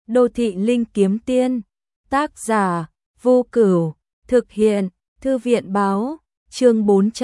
Đô thị linh kiếm tiên, tác giả, Vô Cửu, thực hiện, Thư viện báo, chương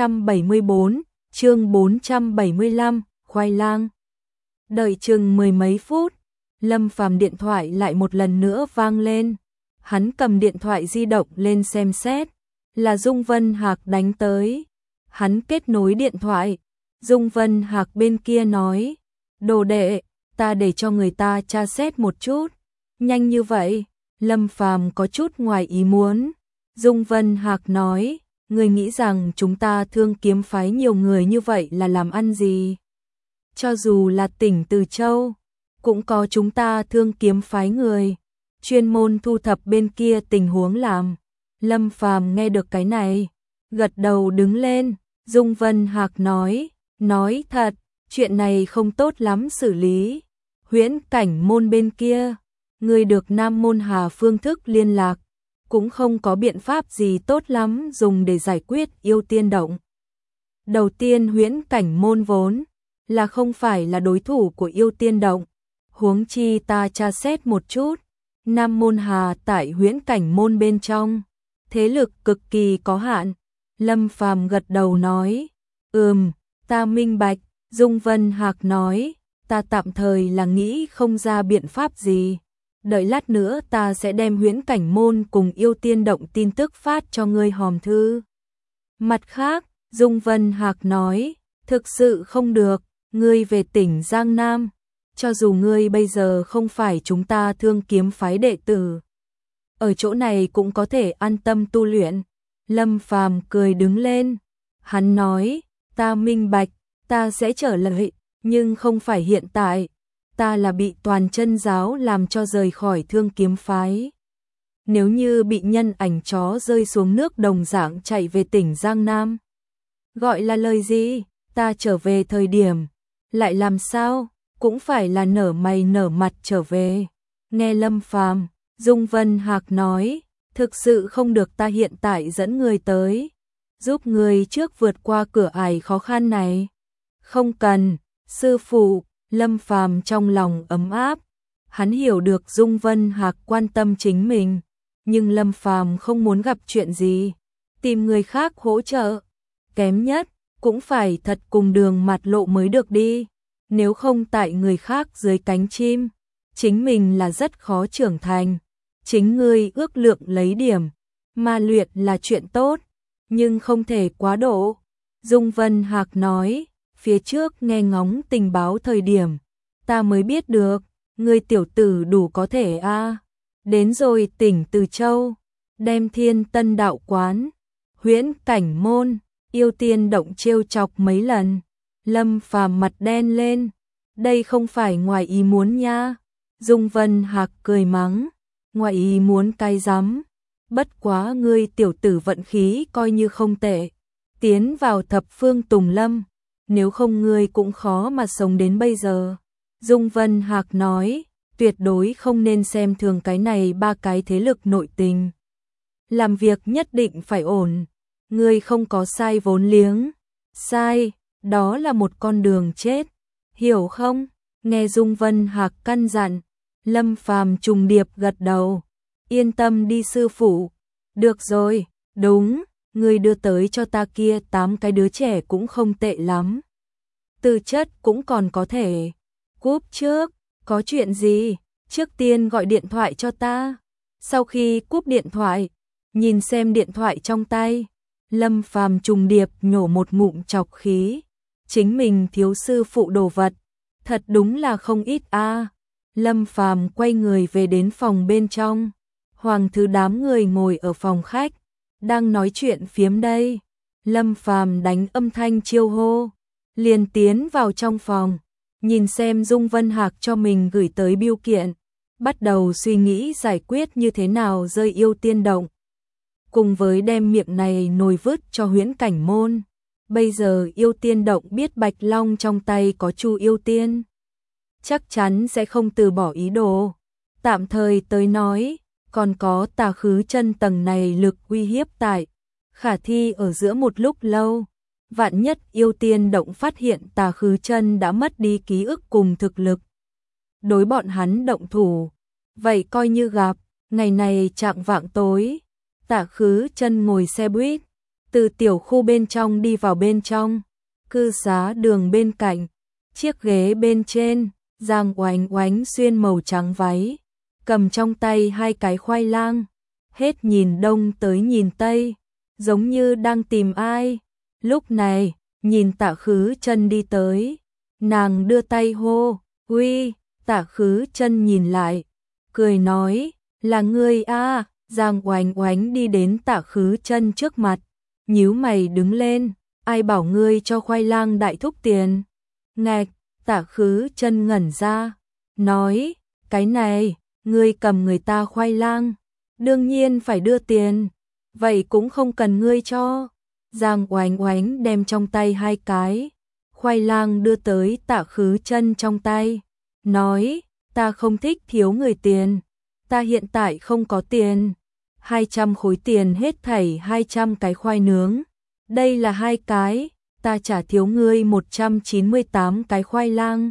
474, chương 475, khoai lang. Đợi chừng mười mấy phút, Lâm Phàm điện thoại lại một lần nữa vang lên. Hắn cầm điện thoại di động lên xem xét, là Dung Vân Hạc đánh tới. Hắn kết nối điện thoại, Dung Vân Hạc bên kia nói, đồ đệ, ta để cho người ta tra xét một chút. Nhanh như vậy, Lâm Phàm có chút ngoài ý muốn. Dung Vân Hạc nói, người nghĩ rằng chúng ta Thương Kiếm phái nhiều người như vậy là làm ăn gì? Cho dù là tỉnh Từ Châu, cũng có chúng ta Thương Kiếm phái người, chuyên môn thu thập bên kia tình huống làm. Lâm Phàm nghe được cái này, gật đầu đứng lên. Dung Vân Hạc nói thật, chuyện này không tốt lắm xử lý. Huyễn Cảnh môn bên kia, người được Nam Môn Hà phương thức liên lạc, cũng không có biện pháp gì tốt lắm dùng để giải quyết yêu tiên động. Đầu tiên Huyễn Cảnh môn vốn là không phải là đối thủ của yêu tiên động, huống chi ta tra xét một chút, Nam Môn Hà tại Huyễn Cảnh môn bên trong, thế lực cực kỳ có hạn. Lâm Phàm gật đầu nói, ta minh bạch. Dung Vân Hạc nói, ta tạm thời là nghĩ không ra biện pháp gì. Đợi lát nữa ta sẽ đem Huyễn Cảnh môn cùng yêu tiên động tin tức phát cho ngươi hòm thư. Mặt khác, Dung Vân Hạc nói, thực sự không được, ngươi về tỉnh Giang Nam, cho dù ngươi bây giờ không phải chúng ta Thương Kiếm phái đệ tử, ở chỗ này cũng có thể an tâm tu luyện. Lâm Phàm cười đứng lên, hắn nói, ta minh bạch, ta sẽ trở lại, nhưng không phải hiện tại, ta là bị Toàn Chân giáo làm cho rời khỏi Thương Kiếm phái. Nếu như bị nhân ảnh chó rơi xuống nước đồng dạng chạy về tỉnh Giang Nam, gọi là lời gì, ta trở về thời điểm, lại làm sao, cũng phải là nở mày nở mặt trở về. Nghe Lâm Phàm, Dung Vân Hạc nói, thực sự không được, ta hiện tại dẫn người tới, giúp người trước vượt qua cửa ải khó khăn này. Không cần, sư phụ. Lâm Phàm trong lòng ấm áp, hắn hiểu được Dung Vân Hạc quan tâm chính mình, nhưng Lâm Phàm không muốn gặp chuyện gì, tìm người khác hỗ trợ, kém nhất cũng phải thật cùng đường mặt lộ mới được đi, nếu không tại người khác dưới cánh chim, chính mình là rất khó trưởng thành. Chính ngươi ước lượng lấy điểm, mà luyện là chuyện tốt, nhưng không thể quá độ. Dung Vân Hạc nói, phía trước nghe ngóng tình báo thời điểm, ta mới biết được, ngươi tiểu tử đủ có thể a. Đến rồi tỉnh Từ Châu, đem Thiên Tân đạo quán, Huyễn Cảnh môn, yêu tiên động trêu chọc mấy lần. Lâm Phàm mặt đen lên, đây không phải ngoài ý muốn nha. Dung Vân Hạc cười mắng, ngoài ý muốn cái rắm, bất quá ngươi tiểu tử vận khí coi như không tệ, tiến vào thập phương Tùng Lâm, nếu không ngươi cũng khó mà sống đến bây giờ. Dung Vân Hạc nói, tuyệt đối không nên xem thường cái này ba cái thế lực nội tình. Làm việc nhất định phải ổn, ngươi không có sai vốn liếng, sai, đó là một con đường chết, hiểu không? Nghe Dung Vân Hạc căn dặn, Lâm Phàm trùng điệp gật đầu, yên tâm đi sư phụ, được rồi, đúng, ngươi đưa tới cho ta kia 8 cái đứa trẻ cũng không tệ lắm. Tư chất cũng còn có thể. Cúp trước, có chuyện gì, trước tiên gọi điện thoại cho ta. Sau khi cúp điện thoại, nhìn xem điện thoại trong tay, Lâm Phàm trùng điệp nhổ một ngụm trọc khí. Chính mình thiếu sư phụ đồ vật, thật đúng là không ít a. Lâm Phàm quay người về đến phòng bên trong. Hoàng Thứ đám người ngồi ở phòng khách, đang nói chuyện phiếm đây. Lâm Phàm đánh âm thanh chiêu hô, liền tiến vào trong phòng, nhìn xem Dung Vân Hạc cho mình gửi tới bưu kiện, bắt đầu suy nghĩ giải quyết như thế nào rơi yêu tiên động, cùng với đem miệng này nồi vứt cho Huyễn Cảnh môn. Bây giờ yêu tiên động biết Bạch Long trong tay có Chu yêu tiên, chắc chắn sẽ không từ bỏ ý đồ. Tạm thời tới nói, còn có Tà Khứ Chân tầng này lực uy hiếp tại, khả thi ở giữa một lúc lâu. Vạn nhất yêu tiên động phát hiện Tà Khứ Chân đã mất đi ký ức cùng thực lực, đối bọn hắn động thủ, vậy coi như gặp. Ngày này chạng vạng tối, Tạ Khứ Chân ngồi xe buýt, từ tiểu khu bên trong đi vào bên trong, cư xá đường bên cạnh, chiếc ghế bên trên, Giang Oánh Oánh xuyên màu trắng váy, cầm trong tay 2 cái khoai lang, hết nhìn đông tới nhìn tây, giống như đang tìm ai. Lúc này, nhìn Tạ Khứ Chân đi tới, nàng đưa tay hô, "Uy!" Tạ Khứ Chân nhìn lại, cười nói, "Là ngươi a?" Giang Oánh Oánh đi đến Tạ Khứ Chân trước mặt, nhíu mày đứng lên, "Ai bảo ngươi cho khoai lang đại thúc tiền?" Ngạch, Tạ Khứ Chân ngẩn ra, nói, "Cái này, ngươi cầm người ta khoai lang, đương nhiên phải đưa tiền, vậy cũng không cần ngươi cho." Giang Oánh Oánh đem trong tay 2 cái khoai lang đưa tới Tạ Khứ Chân trong tay, nói, "Ta không thích thiếu người tiền, ta hiện tại không có tiền, 200 khối tiền hết thảy 200 cái khoai nướng, đây là 2 cái, ta trả thiếu ngươi 198 cái khoai lang."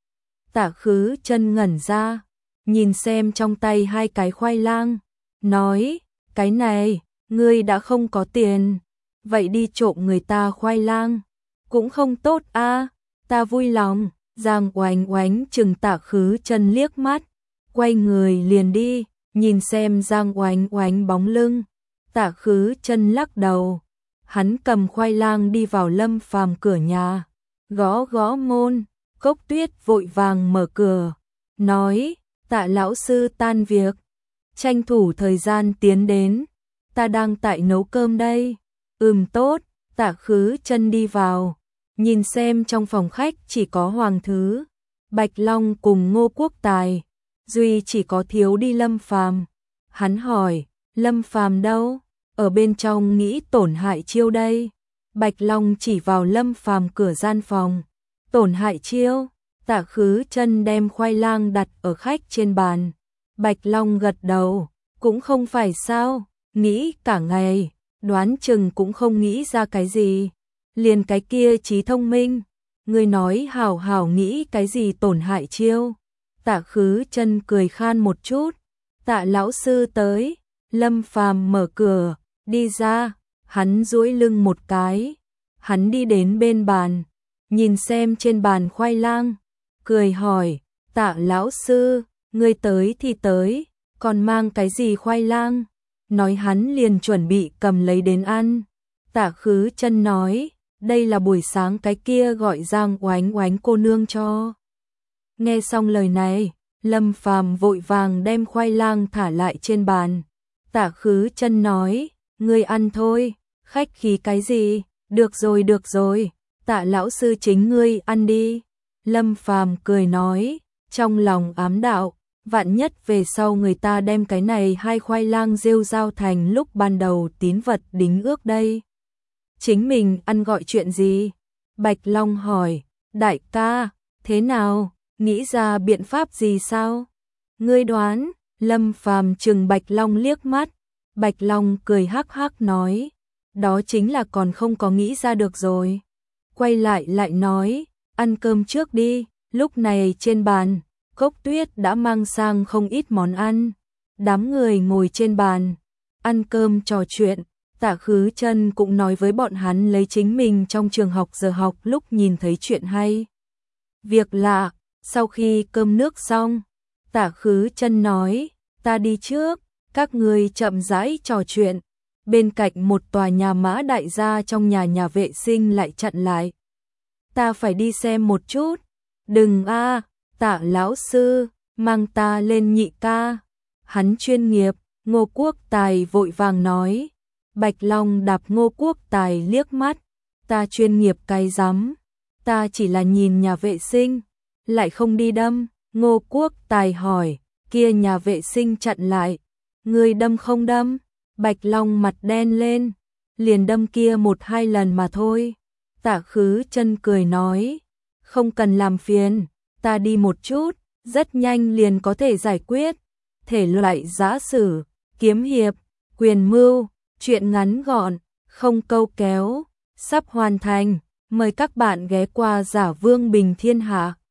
Tạ Khứ Chân ngẩn ra, nhìn xem trong tay 2 cái khoai lang, nói, "Cái này, ngươi đã không có tiền, vậy đi trộm người ta khoai lang, cũng không tốt a." "Ta vui lòng." Giang Oánh Oánh chừng Tạ Khứ Chân liếc mắt, quay người liền đi, nhìn xem Giang Oánh Oánh bóng lưng. Tạ Khứ Chân lắc đầu, hắn cầm khoai lang đi vào Lâm Phàm cửa nhà, gõ gõ môn, Cốc Tuyết vội vàng mở cửa, nói, "Tạ lão sư tan việc, tranh thủ thời gian tiến đến, ta đang tại nấu cơm đây." Tốt." Tạ Khứ Chân đi vào, nhìn xem trong phòng khách chỉ có Hoàng Thứ, Bạch Long cùng Ngô Quốc Tài, duy chỉ có thiếu đi Lâm Phàm. Hắn hỏi, "Lâm Phàm đâu?" "Ở bên trong nghĩ Tổn Hại Chiêu đây." Bạch Long chỉ vào Lâm Phàm cửa gian phòng. "Tổn Hại Chiêu?" Tạ Khứ Chân đem khoai lang đặt ở khách trên bàn. Bạch Long gật đầu, "Cũng không phải sao, nghĩ cả ngày, đoán chừng cũng không nghĩ ra cái gì. Liền cái kia trí thông minh, ngươi nói hảo hảo nghĩ cái gì Tổn Hại Chiêu." Tạ Khứ Chân cười khan một chút, "Tạ lão sư tới." Lâm Phàm mở cửa, đi ra, hắn duỗi lưng một cái, hắn đi đến bên bàn, nhìn xem trên bàn khoai lang, cười hỏi, "Tạ lão sư, ngươi tới thì tới, còn mang cái gì khoai lang?" Nói hắn liền chuẩn bị cầm lấy đến ăn. Tạ Khứ Chân nói, "Đây là buổi sáng cái kia gọi Giang Oánh Oánh cô nương cho." Nghe xong lời này, Lâm Phàm vội vàng đem khoai lang thả lại trên bàn. Tạ Khứ Chân nói, "Ngươi ăn thôi, khách khí cái gì, được rồi, Tạ lão sư chính ngươi ăn đi." Lâm Phàm cười nói, trong lòng ám đạo, vạn nhất về sau người ta đem cái này 2 khoai lang rêu rao thành lúc ban đầu tín vật đính ước đây. Chính mình ăn gọi chuyện gì? Bạch Long hỏi, "Đại ca, thế nào, nghĩ ra biện pháp gì sao?" "Ngươi đoán." Lâm Phàm trừng Bạch Long liếc mắt. Bạch Long cười hắc hắc nói, "Đó chính là còn không có nghĩ ra được rồi." Quay lại nói, "Ăn cơm trước đi." Lúc này trên bàn, Cốc Tuyết đã mang sang không ít món ăn. Đám người ngồi trên bàn, ăn cơm trò chuyện. Tạ Khứ Chân cũng nói với bọn hắn lấy chính mình trong trường học giờ học lúc nhìn thấy chuyện hay, việc lạ. Sau khi cơm nước xong, Tạ Khứ Chân nói, "Ta đi trước, các người chậm rãi trò chuyện." Bên cạnh một tòa nhà mã đại gia trong nhà vệ sinh lại chặn lại. "Ta phải đi xem một chút." "Đừng a, Tạ lão sư, mang ta lên nhị ca, hắn chuyên nghiệp." Ngô Quốc Tài vội vàng nói. Bạch Long đạp Ngô Quốc Tài liếc mắt, "Ta chuyên nghiệp cái rắm, ta chỉ là nhìn nhà vệ sinh, lại không đi đâm." Ngô Quốc Tài hỏi, "Kia nhà vệ sinh chặn lại, ngươi đâm không đâm?" Bạch Long mặt đen lên, "Liền đâm kia 1-2 lần mà thôi." Tạ Khứ Chân cười nói, "Không cần làm phiền, ta đi một chút, rất nhanh liền có thể giải quyết." Thể loại giã sử, kiếm hiệp, quyền mưu, truyện ngắn gọn, không câu kéo, sắp hoàn thành. Mời các bạn ghé qua Giả Vương Bình Thiên Hạ.